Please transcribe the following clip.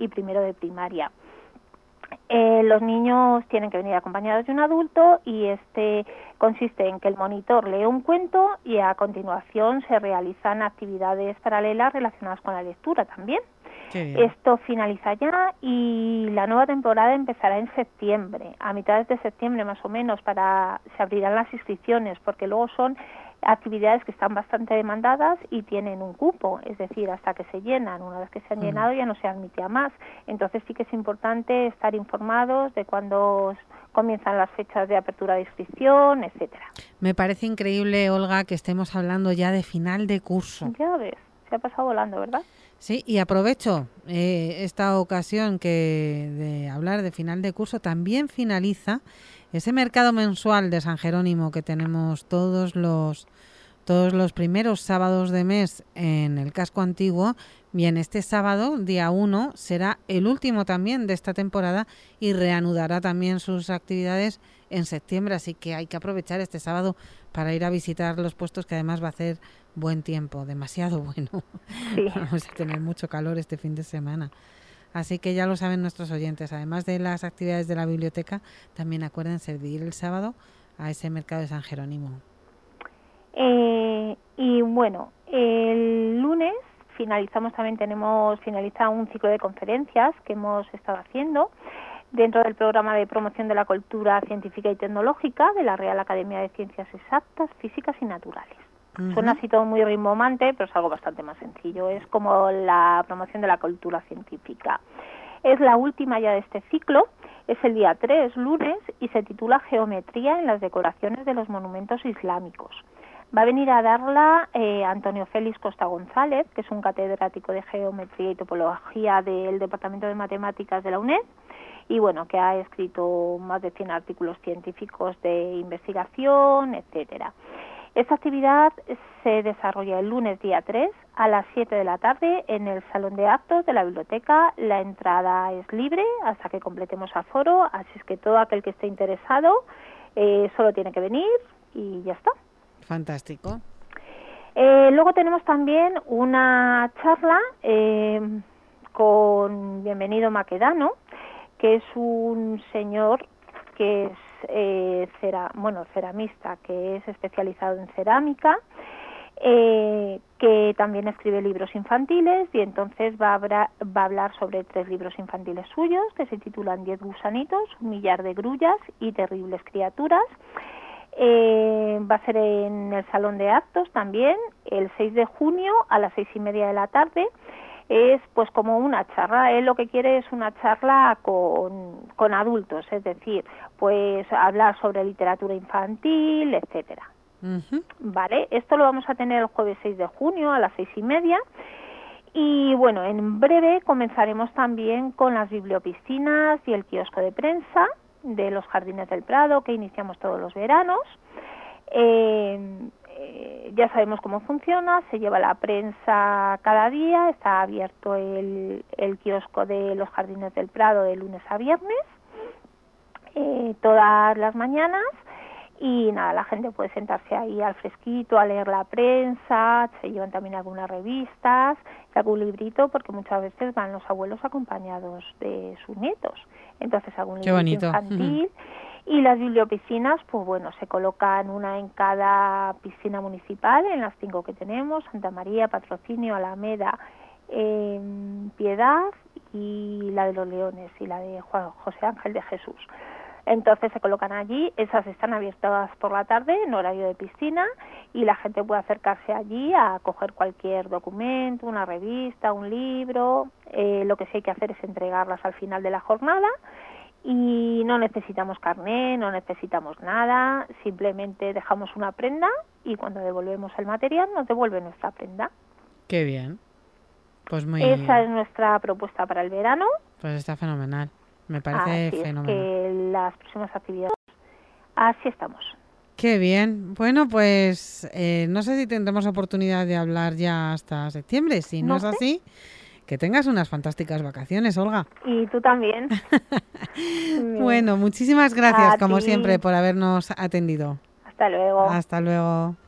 y primero de primaria. Los niños tienen que venir acompañados de un adulto y consiste en que el monitor lee un cuento y a continuación se realizan actividades paralelas relacionadas con la lectura también. Esto finaliza ya y la nueva temporada empezará en septiembre, a mitades de septiembre más o menos, se abrirán las inscripciones, porque luego son actividades que están bastante demandadas y tienen un cupo, es decir, hasta que se llenan. Una vez que se han llenado ya no se admite a más. Entonces sí que es importante estar informados de cuándo comienzan las fechas de apertura de inscripción, etcétera. Me parece increíble, Olga, que estemos hablando ya de final de curso. Ya ves, se ha pasado volando, ¿verdad? Sí, y aprovecho esta ocasión de hablar de final de curso. También finaliza ese mercado mensual de San Jerónimo que tenemos todos los primeros sábados de mes en el casco antiguo. Bien, este sábado, día 1, será el último también de esta temporada y reanudará también sus actividades en septiembre, así que hay que aprovechar este sábado para ir a visitar los puestos, que además va a hacer buen tiempo, demasiado bueno. Sí. Vamos a tener mucho calor este fin de semana. Así que ya lo saben nuestros oyentes, además de las actividades de la biblioteca, también acuérdense de ir el sábado a ese mercado de San Jerónimo. Y bueno, el lunes finaliza un ciclo de conferencias que hemos estado haciendo dentro del programa de promoción de la cultura científica y tecnológica de la Real Academia de Ciencias Exactas, Físicas y Naturales. Suena así todo muy rimbombante, pero es algo bastante más sencillo. Es como la promoción de la cultura científica. Es la última ya de este ciclo, es el día 3, lunes, y se titula Geometría en las decoraciones de los monumentos islámicos. Va a venir a darla Antonio Félix Costa González, que es un catedrático de Geometría y Topología del Departamento de Matemáticas de la UNED, y bueno, que ha escrito más de 100 artículos científicos de investigación, etcétera. Esta actividad se desarrolla el lunes día 3 a las 7 de la tarde en el Salón de Actos de la Biblioteca. La entrada es libre hasta que completemos aforo, así es que todo aquel que esté interesado solo tiene que venir y ya está. Fantástico. Luego tenemos también una charla con Bienvenido Maquedano, que es un señor que es ceramista, que es especializado en cerámica, que también escribe libros infantiles, y entonces va a hablar sobre 3 libros infantiles suyos que se titulan 10 gusanitos, 1 millar de grullas y terribles criaturas. Va a ser en el Salón de Actos también el 6 de junio a las 6:30 de la tarde. Es pues como una charla, él lo que quiere es una charla con adultos, es decir, pues hablar sobre literatura infantil, etcétera. Vale, esto lo vamos a tener el jueves 6 de junio a las 6:30. Y bueno, en breve comenzaremos también con las bibliopiscinas y el kiosco de prensa de los Jardines del Prado, que iniciamos todos los veranos. Ya sabemos cómo funciona, se lleva la prensa cada día, está abierto el kiosco de los Jardines del Prado de lunes a viernes, todas las mañanas, y nada, la gente puede sentarse ahí al fresquito a leer la prensa, se llevan también algunas revistas y algún librito, porque muchas veces van los abuelos acompañados de sus nietos, entonces algún libro infantil. Y las bibliopiscinas, pues bueno, se colocan una en cada piscina municipal, en las 5 que tenemos: Santa María, Patrocinio, Alameda, Piedad y la de los Leones y la de José Ángel de Jesús. Entonces se colocan allí, esas están abiertas por la tarde en horario de piscina, y la gente puede acercarse allí a coger cualquier documento, una revista, un libro. Lo que sí hay que hacer es entregarlas al final de la jornada. Y no necesitamos carné, no necesitamos nada, simplemente dejamos una prenda y cuando devolvemos el material nos devuelve nuestra prenda. Qué bien. Pues Esa es nuestra propuesta para el verano. Pues está fenomenal, me parece fenomenal. Es que las próximas actividades, así estamos. Qué bien. Bueno, pues no sé si tendremos oportunidad de hablar ya hasta septiembre. Si no es así, que tengas unas fantásticas vacaciones, Olga. Y tú también. Bueno, muchísimas gracias, como siempre, por habernos atendido. Hasta luego. Hasta luego.